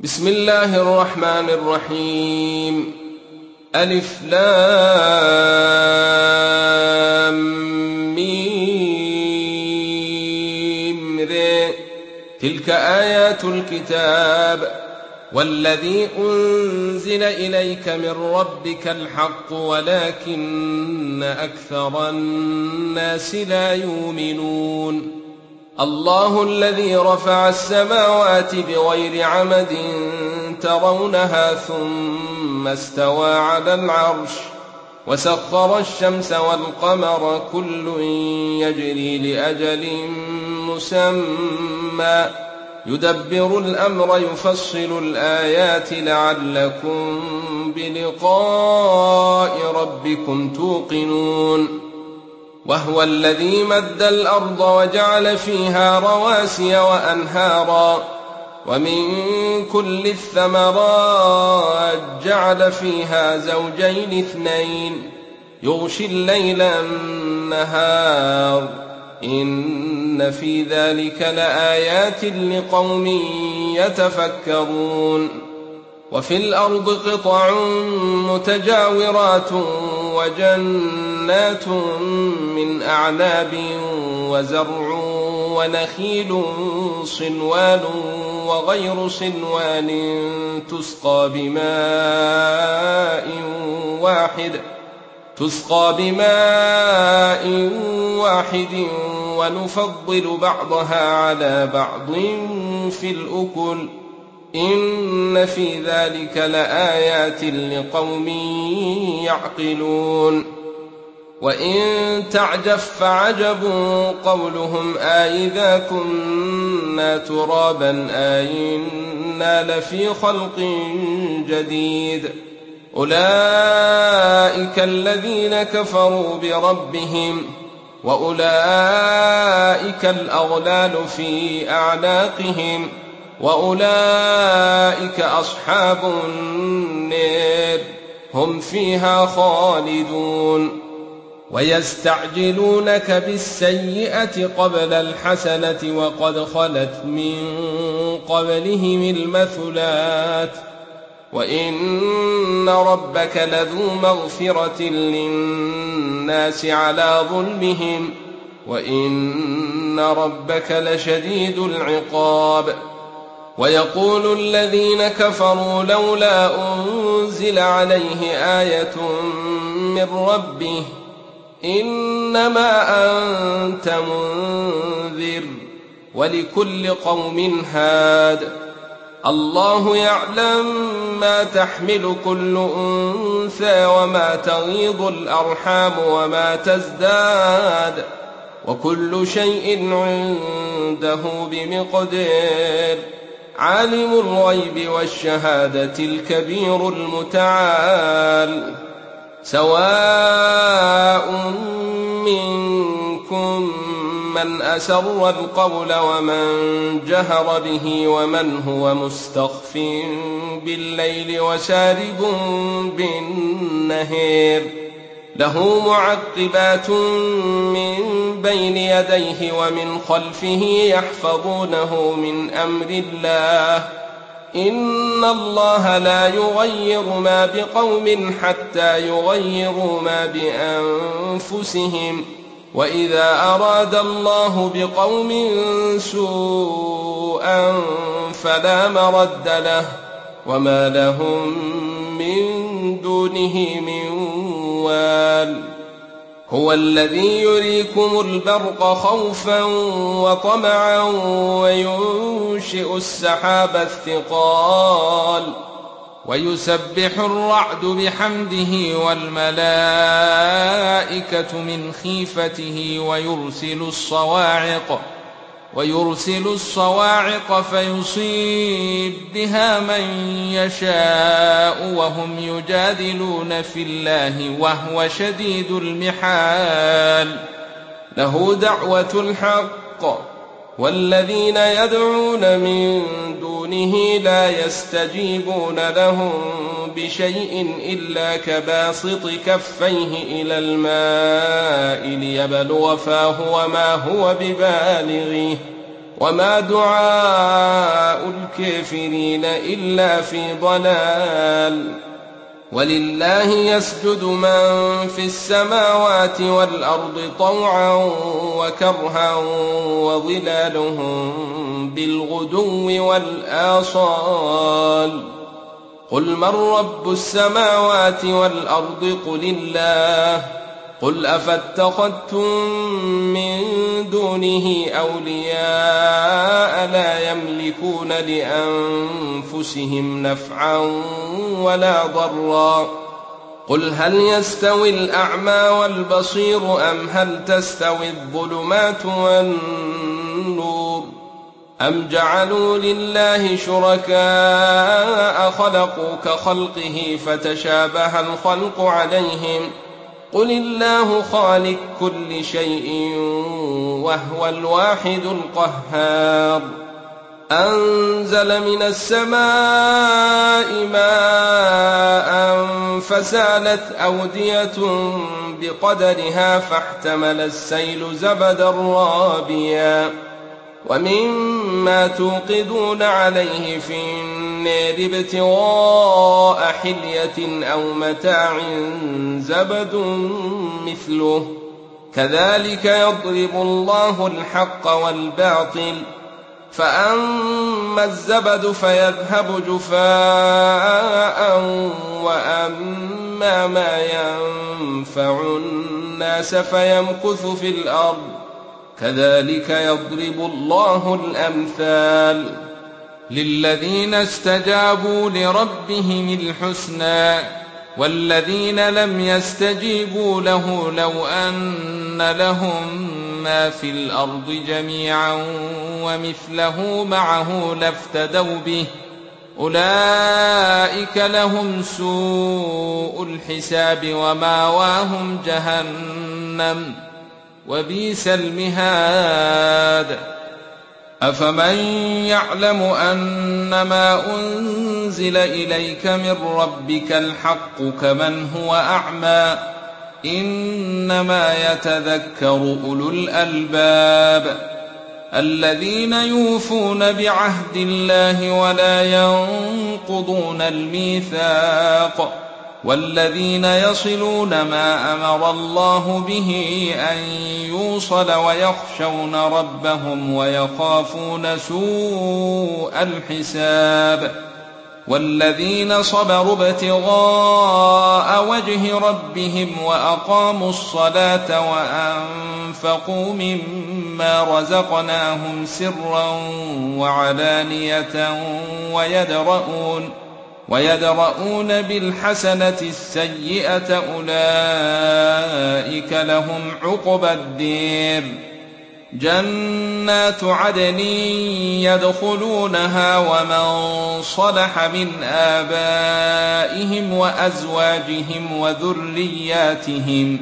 بسم الله الرحمن الرحيم. ألف لام ميم ر. تلك آيات الكتاب والذي أنزل إليك من ربك الحق ولكن أكثر الناس لا يؤمنون. الله الذي رفع السماوات بغير عمد ترونها ثم استوى على العرش وسخر الشمس والقمر كل يجري لأجل مسمى يدبر الأمر يفصل الآيات لعلكم بلقاء ربكم توقنون. وهو الذي مد الأرض وجعل فيها رواسي وأنهارا ومن كل الثمرات جعل فيها زوجين اثنين يغشي الليل النهار إن في ذلك لآيات لقوم يتفكرون. وفي الأرض قطع متجاورات وجنات من أعناب وزرع ونخيل صنوان وغير صنوان تسقى بماء واحد ونفضل بعضها على بعض في الأكل إن في ذلك لآيات لقوم يعقلون. وإن تعجب فعجب قولهم أإذا كنا ترابا أإنا لفي خلق جديد أولئك الذين كفروا بربهم وأولئك الأغلال في أعناقهم وأولئك أصحاب النار هم فيها خالدون. ويستعجلونك بالسيئة قبل الحسنة وقد خلت من قبلهم المثلات وإن ربك لذو مغفرة للناس على ظلمهم وإن ربك لشديد العقاب. ويقول الذين كفروا لولا أنزل عليه آية من ربه إنما أنت منذر ولكل قوم هاد الله يعلم ما تحمل كل أنثى وما تغيض الأرحام وما تزداد وكل شيء عنده بمقدار. عالم الغيب والشهادة الكبير المتعال. سواء منكم من أسر القول ومن جهر به ومن هو مستخف بالليل وسارب بالنهار له معقبات من بين يديه ومن خلفه يحفظونه من أمر الله إن الله لا يغير ما بقوم حتى يغيروا ما بأنفسهم وإذا أراد الله بقوم سوءا فلا مرد له وما لهم من دونه من وال. هو الذي يريكم البرق خوفا وطمعا وينشئ السحاب الثقال ويسبح الرعد بحمده والملائكة من خيفته ويرسل الصواعق فيصيب بها من يشاء وهم يجادلون في الله وهو شديد المحال. له دعوة الحق والذين يدعون من دونه لا يستجيبون لهم بشيء إلا كباسط كفيه إلى الماء ليبلغ فاه وما هو ببالغه وما دعاء الكافرين إلا في ضلال. ولله يسجد من في السماوات والأرض طوعا وكرها وظلالهم بالغدو والآصال. قل من رب السماوات والأرض قل الله. قل أفاتخذتم من دونه أولياء لا يملكون لأنفسهم نفعا ولا ضرا. قل هل يستوي الأعمى والبصير أم هل تستوي الظلمات والنور أم جعلوا لله شركاء خلقوا كخلقه فتشابه الخلق عليهم. قل الله خالق كل شيء وهو الواحد القهار. أنزل من السماء ماء فسالت أودية بقدرها فاحتمل السيل زبدا رابيا ومما توقدون عليه في النار ابتغاء حلية أو متاع زبد مثله كذلك يضرب الله الحق والباطل. فأما الزبد فيذهب جفاء وأما ما ينفع الناس فيمكث في الأرض كذلك يضرب الله الأمثال. للذين استجابوا لربهم الحسنى والذين لم يستجيبوا له لو أن لهم ما في الأرض جميعا ومثله معه لافتدوا به أولئك لهم سوء الحساب وماواهم جهنم وبئس المهاد. أفمن يعلم أنما أنزل إليك من ربك الحق كمن هو أعمى إنما يتذكر أولو الألباب الذين يوفون بعهد الله ولا ينقضون الميثاق والذين يصلون ما أمر الله به أن يوصل ويخشون ربهم ويخافون سوء الحساب والذين صبروا ابتغاء وجه ربهم وأقاموا الصلاة وأنفقوا مما رزقناهم سرا وعلانية ويدرؤون بالحسنة السيئة أولئك لهم عقبى الدير. جنات عدن يدخلونها ومن صلح من آبائهم وأزواجهم وذرياتهم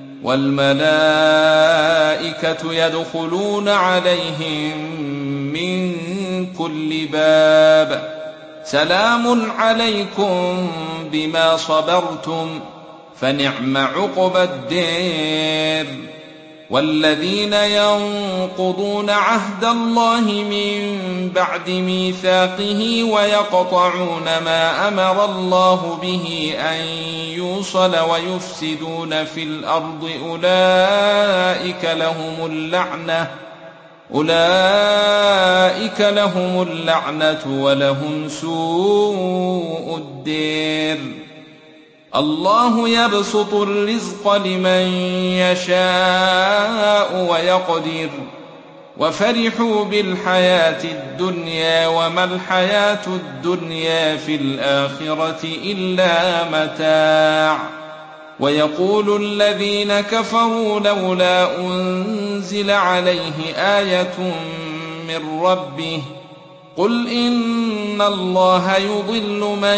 والملائكة يدخلون عليهم من كل باب سلام عليكم بما صبرتم فنعم عقبى الدير. والذين ينقضون عهد الله من بعد ميثاقه ويقطعون ما أمر الله به أن يوصل ويفسدون في الأرض أولئك لهم اللعنة ولهم سوء الدير. الله يبسط الرزق لمن يشاء ويقدر وفرحوا بالحياة الدنيا وما الحياة الدنيا في الآخرة إلا متاع. ويقول الذين كفروا لولا أنزل عليه آية من ربه قل إن الله يضل من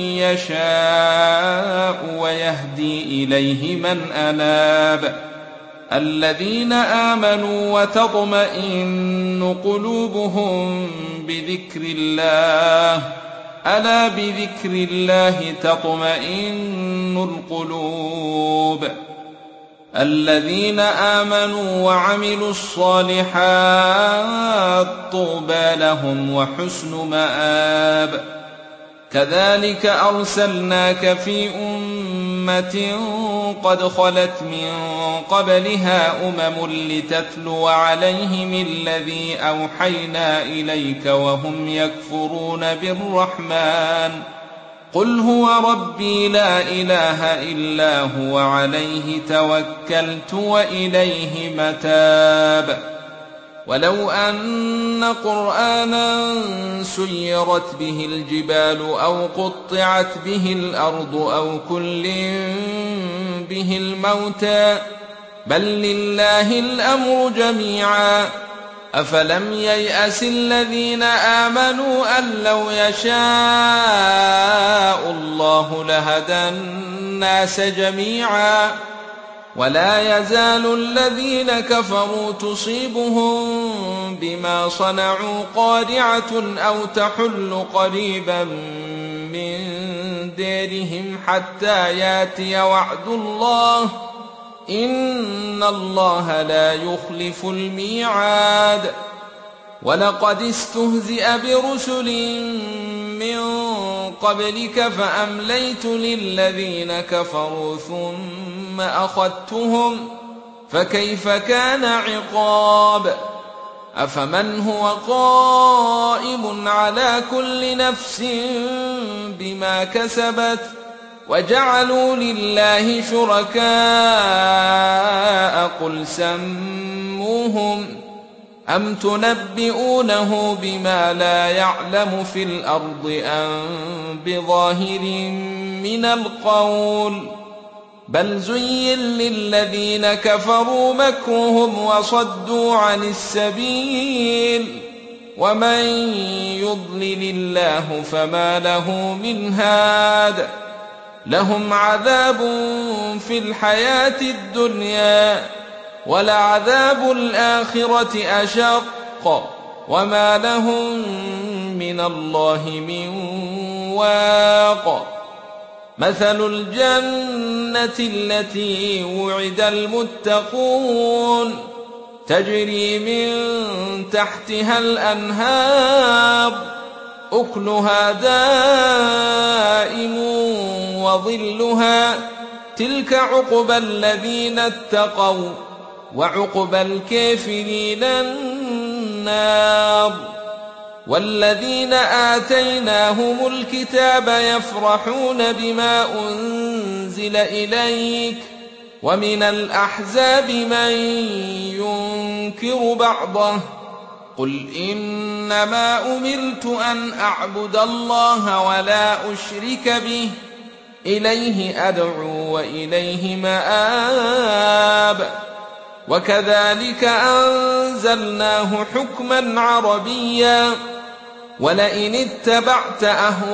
يشاء ويهدي إليه من أناب. الذين آمنوا وتطمئن قلوبهم بذكر الله ألا بذكر الله تطمئن القلوب. الذين آمنوا وعملوا الصالحات طوبى لهم وحسن مآب. كذلك أرسلناك في أمة قد خلت من قبلها لتتلو عليهم الذي أوحينا إليك وهم يكفرون بالرحمن. قل هو ربي لا إله إلا هو عليه توكلت وإليه متاب. ولو أن قرآنا سيرت به الجبال أو قطعت به الأرض أو كلم به الموتى بل لله الأمر جميعا. أفلم ييأس الذين آمنوا أن لو يشاء الله لهدى الناس جميعا. ولا يزال الذين كفروا تصيبهم بما صنعوا قارعة أو تحل قريبا من ديرهم حتى ياتي وعد الله إن الله لا يخلف الميعاد. ولقد استهزئ برسل من قبلك فأمليت للذين كفروا ثم أخذتهم فكيف كان عقاب. أفمن هو قائم على كل نفس بما كسبت وجعلوا لله شركاء قل سموهم أم تنبئونه بما لا يعلم في الأرض أم بظاهر من القول بل زين للذين كفروا مكرهم وصدوا عن السبيل ومن يضلل الله فما له من هاد. لهم عذاب في الحياة الدنيا ولعذاب الآخرة أشق وما لهم من الله من واق. مثل الجنة التي وعد المتقون تجري من تحتها الأنهار أكلها دائم وظلها تلك عقبى الذين اتقوا وعقبى الكافرين النار. والذين آتيناهم الكتاب يفرحون بما أنزل إليك ومن الأحزاب من ينكر بعضه قل إنما أمرت أن أعبد الله ولا أشرك به إليه أدعو وإليه مآب. وكذلك أنزلناه حكما عربيا ولئن اتبعت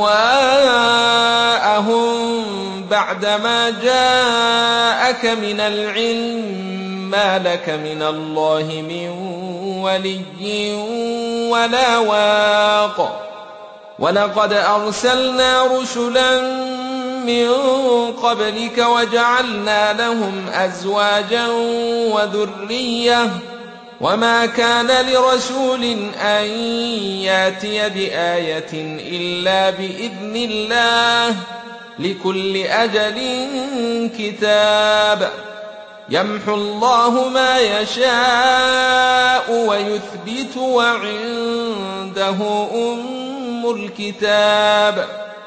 أهواءهم بعدما جاءك من العلم ما لك من الله من ولي ولا واق. ولقد أرسلنا رسلا من قبلك وجعلنا لهم أزواجا وذرية وما كان لرسول أن ياتي بآية إلا بإذن الله لكل أجل كتاب. يمحو الله ما يشاء ويثبت وعنده أم الكتاب.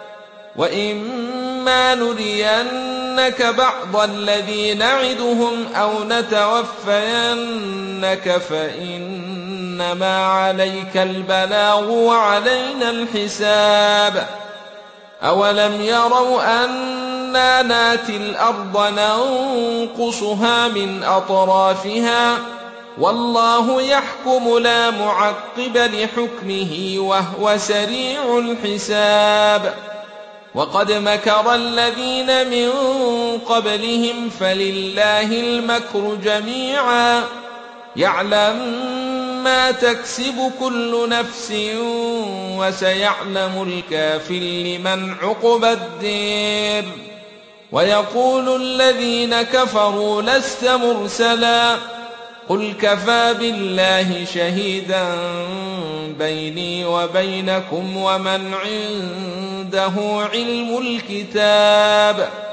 وإما نرينك بعض الذي نعدهم أو نتوفينك فإنما عليك البلاغ وعلينا الحساب. أولم يروا أنا ناتي الأرض ننقصها من أطرافها والله يحكم لا معقب لحكمه وهو سريع الحساب. وقد مكر الذين من قبلهم فلله المكر جميعا يعلم ما تكسب كل نفس وسيعلم الكافر لمن عقبى الدير. ويقول الذين كفروا لست مرسلا قل كفى بالله شهيدا بيني وبينكم ومن عنده علم الكتاب